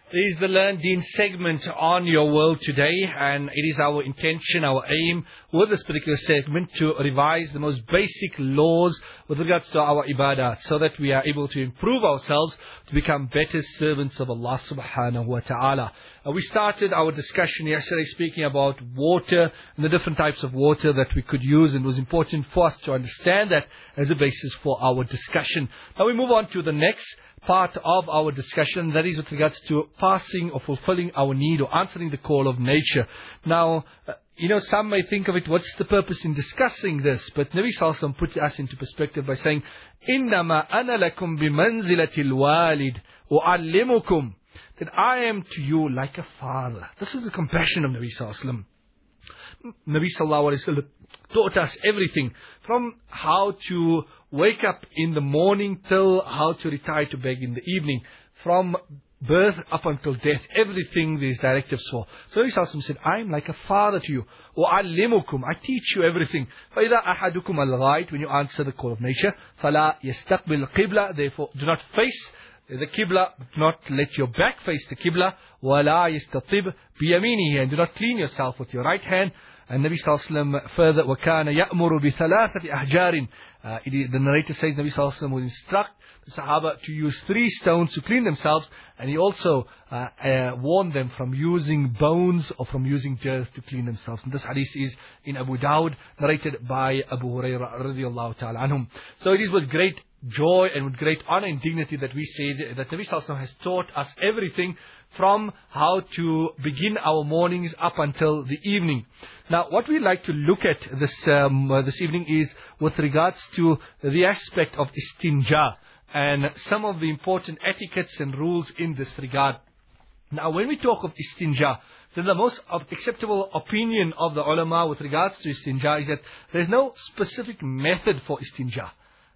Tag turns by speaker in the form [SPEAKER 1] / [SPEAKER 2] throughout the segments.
[SPEAKER 1] This is the Learn Deen segment on Your World Today, and it is our intention, our aim with this particular segment to revise the most basic laws with regards to our ibadah, so that we are able to improve ourselves to become better servants of Allah subhanahu wa ta'ala. We started our discussion yesterday speaking about water and the different types of water that we could use, and it was important for us to understand that as a basis for our discussion. Now we move on to the next part of our discussion, that is with regards to passing or fulfilling our need or answering the call of nature. Now, some may think of it, what's the purpose in discussing this? But Nabi Sallallahu Alaihi Wasallam put us into perspective by saying, إِنَّمَا أَنَا لَكُمْ بِمَنْزِلَةِ الْوَالِدِ أُعَلِّمُكُمْ, that I am to you like a father. This is the compassion of Nabi Sallallahu Alaihi Wasallam. Nabi Sallallahu Alaihi Wasallam taught us everything, from how to wake up in the morning till how to retire to beg in the evening, from birth up until death, everything there is directives for. So Nabi Sallallahu Alaihi Wasallam said, I am like a father to you. وَعَلِّمُكُمْ, I teach you everything. فَإِذَا أَحَدُكُمْ الْغَائِطِ, when you answer the call of nature, فَلَا يَسْتَقْبِلْ الْقِبْلَةِ, therefore do not face the Qibla, do not let your back face the Qibla. وَلَا يَسْتَطِبْ بِيَمِينِهِ, and do not clean yourself with your right hand. And Nabi Sallallahu Alaihi Wasallam further, وَكَانَ يَأْمُرُ بِثَلَاثَةِ أَحْجَارٍ, the narrator says Nabi Sallallahu Alaihi Wasallam would instruct the Sahaba to use 3 stones to clean themselves, and he also warned them from using bones or from using dirt to clean themselves. And this hadith is in Abu Dawud, narrated by Abu Hurairah radiyallahu ta'ala anhum. So it is with great joy and with great honor and dignity that we say that Nabi Sallallahu Alaihi Wasallam has taught us everything, from how to begin our mornings up until the evening. Now, what we like to look at this evening is with regards to the aspect of istinja and some of the important etiquettes and rules in this regard. Now, when we talk of istinja, then the most acceptable opinion of the ulama with regards to istinja is that there is no specific method for istinja.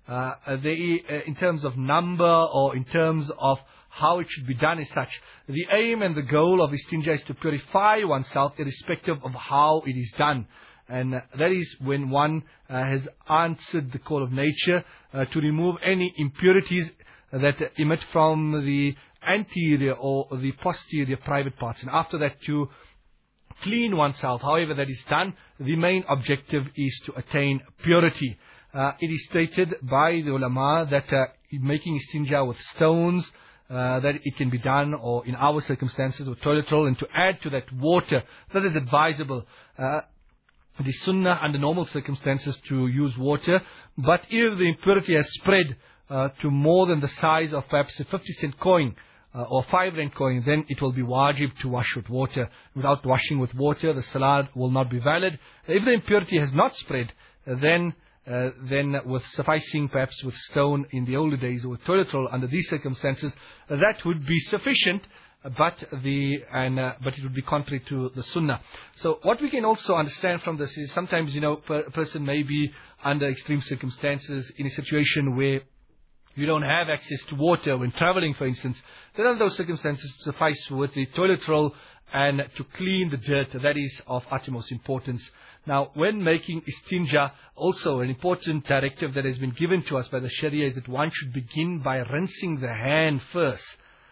[SPEAKER 1] In terms of number or in terms of how it should be done as such. The aim and the goal of istinja is to purify oneself irrespective of how it is done. And that is when one has answered the call of nature, to remove any impurities that emit from the anterior or the posterior private parts. And after that, to clean oneself. However that is done, the main objective is to attain purity. It is stated by the ulama that making istinja with stones, that it can be done, or in our circumstances with toilet roll, and to add to that water, that is advisable. The sunnah under normal circumstances to use water, but if the impurity has spread to more than the size of perhaps a 50-cent coin or 5-rand coin, then it will be wajib to wash with water. Without washing with water, the salah will not be valid. If the impurity has not spread, then with sufficing perhaps with stone in the older days, or with toilet roll under these circumstances, that would be sufficient, but it would be contrary to the sunnah. So what we can also understand from this is sometimes a person may be under extreme circumstances in a situation where you don't have access to water when traveling, for instance. Then under those circumstances suffice with the toilet roll and to clean the dirt. That is of utmost importance. Now, when making istinja, also an important directive that has been given to us by the Sharia is that one should begin by rinsing the hand first.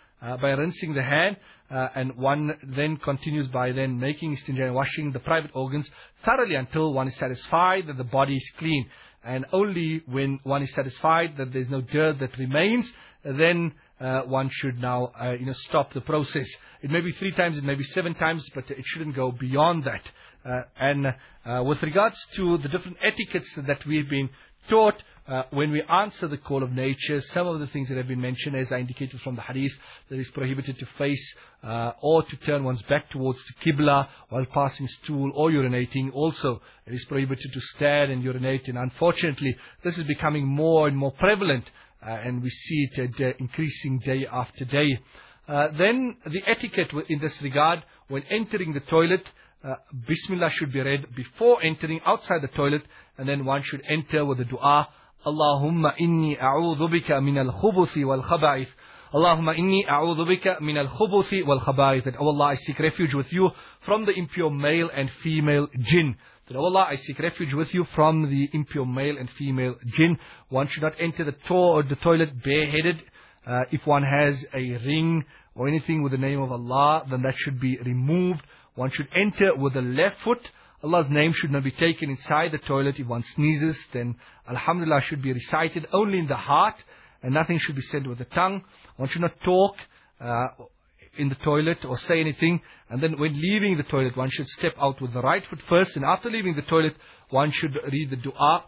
[SPEAKER 1] And one then continues by then making istinja and washing the private organs thoroughly until one is satisfied that the body is clean. And only when one is satisfied that there is no dirt that remains, then one should now stop the process. It may be 3 times, it may be 7 times, but it shouldn't go beyond that. With regards to the different etiquettes that we've been taught, when we answer the call of nature, some of the things that have been mentioned, as I indicated from the hadith, that is prohibited to face or to turn one's back towards the Qibla while passing stool or urinating. Also, it is prohibited to stand and urinate, and unfortunately, this is becoming more and more prevalent, and we see it increasing day after day. Then the etiquette in this regard, when entering the toilet, Bismillah should be read before entering outside the toilet, and then one should enter with the dua, Allahumma inni a'udhu bika min al-khubuthi wal-khaba'ith. Allahumma inni a'udhu bika min al-khubuthi wal-khaba'ith. That, oh Allah, I seek refuge with you from the impure male and female jinn. That, oh Allah, I seek refuge with you from the impure male and female jinn. One should not enter the toilet bareheaded. If one has a ring or anything with the name of Allah, then that should be removed. One should enter with the left foot. Allah's name should not be taken inside the toilet. If one sneezes, then Alhamdulillah should be recited only in the heart, and nothing should be said with the tongue. One should not talk in the toilet or say anything. And then when leaving the toilet, one should step out with the right foot first, and after leaving the toilet, one should read the dua.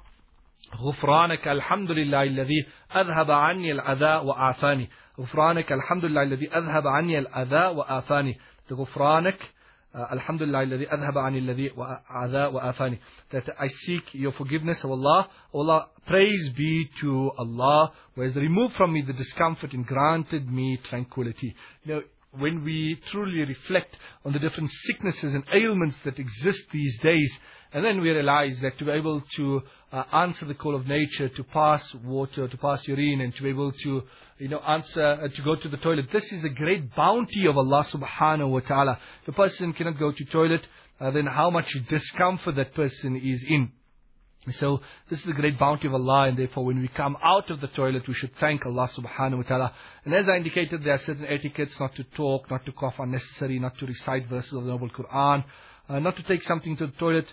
[SPEAKER 1] غفرانك الحمد لله الذي أذهب عني الأذى وعافاني. غفرانك الحمد لله الذي أذهب عني الأذى وعافاني. The غفرانك الحمد لله الذي أذهب عني الأذى وعافاني. That I seek your forgiveness, O Allah. O Allah, praise be to Allah, who has removed from me the discomfort and granted me tranquility. When we truly reflect on the different sicknesses and ailments that exist these days, and then we realize that to be able to answer the call of nature, to pass water, to pass urine, and to be able to, answer, to go to the toilet, this is a great bounty of Allah subhanahu wa ta'ala. If a person cannot go to toilet, then how much discomfort that person is in. So this is a great bounty of Allah, and therefore when we come out of the toilet, we should thank Allah subhanahu wa ta'ala. And as I indicated, there are certain etiquettes: not to talk, not to cough unnecessary, not to recite verses of the Noble Quran, not to take something to the toilet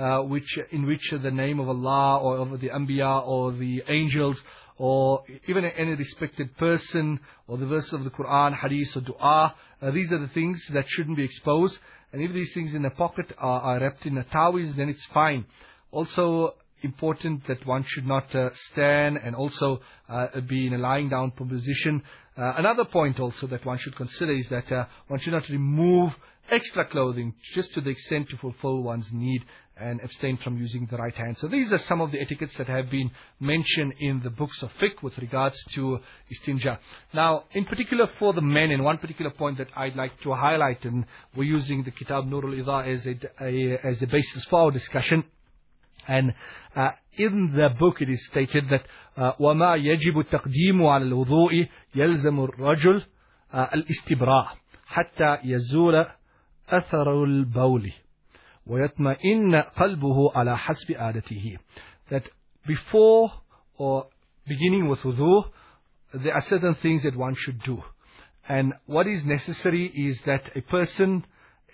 [SPEAKER 1] in which the name of Allah or of the Anbiya or the angels or even any respected person or the verses of the Quran, Hadith or Dua, these are the things that shouldn't be exposed. And if these things in a pocket are wrapped in a tawiz, then it's fine. Also important that one should not stand and also be in a lying down position. Another point also that one should consider is that one should not remove extra clothing just to the extent to fulfill one's need, and abstain from using the right hand. So these are some of the etiquettes that have been mentioned in the books of fiqh with regards to istinja. Now, in particular for the men, and one particular point that I'd like to highlight, and we're using the Kitab Nurul Idha as a basis for our discussion. And in the book it is stated that وَمَا يَجِبُ التَّقْدِيمُ عَلَى الْوُضُوءِ يَلْزَمُ الرَّجُلِ الْإِسْتِبْرَاءِ حَتَّى يَزُولَ أَثَرُ الْبَوْلِ وَيَطْمَئِنَّ قَلْبُهُ عَلَى حَسْبِ عَادَتِهِ. That before or beginning with wudu, there are certain things that one should do. And what is necessary is that a person,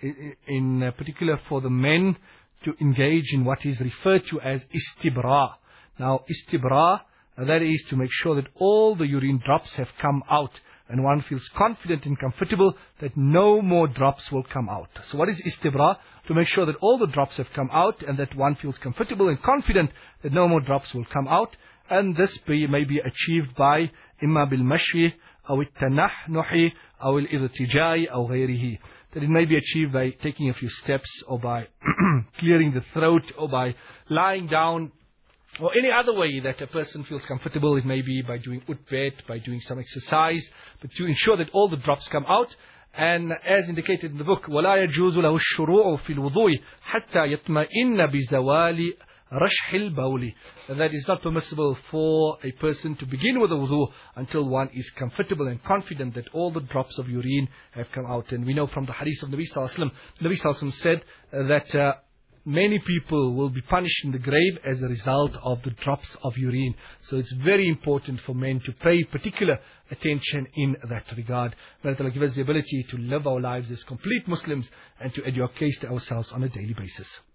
[SPEAKER 1] in particular for the men, to engage in what is referred to as istibra. Now, istibra, that is to make sure that all the urine drops have come out, and one feels confident and comfortable that no more drops will come out. So what is istibra? To make sure that all the drops have come out, and that one feels comfortable and confident that no more drops will come out. And this may be achieved by imma bil mashwi, أو التنحنح أو الإرتجاء أو غيره. That it may be achieved by taking a few steps, or by clearing the throat, or by lying down, or any other way that a person feels comfortable. It may be by doing utbet, by doing some exercise, but to ensure that all the drops come out. And as indicated in the book, وَلَا يَجُوزُ لَهُ الشُّرُوعُ فِي الْوُضُوءِ حَتَّى يَطْمَئِنَّ بِزَوَالِ رَشْحِ الْبَوْلِ. That is not permissible for a person to begin with a wudu until one is comfortable and confident that all the drops of urine have come out. And we know from the hadith of Nabi Sallallahu Alaihi Wasallam, Nabi Sallallahu Alaihi Wasallam said that many people will be punished in the grave as a result of the drops of urine. So it's very important for men to pay particular attention in that regard. May Allah give us the ability to live our lives as complete Muslims and to educate ourselves on a daily basis.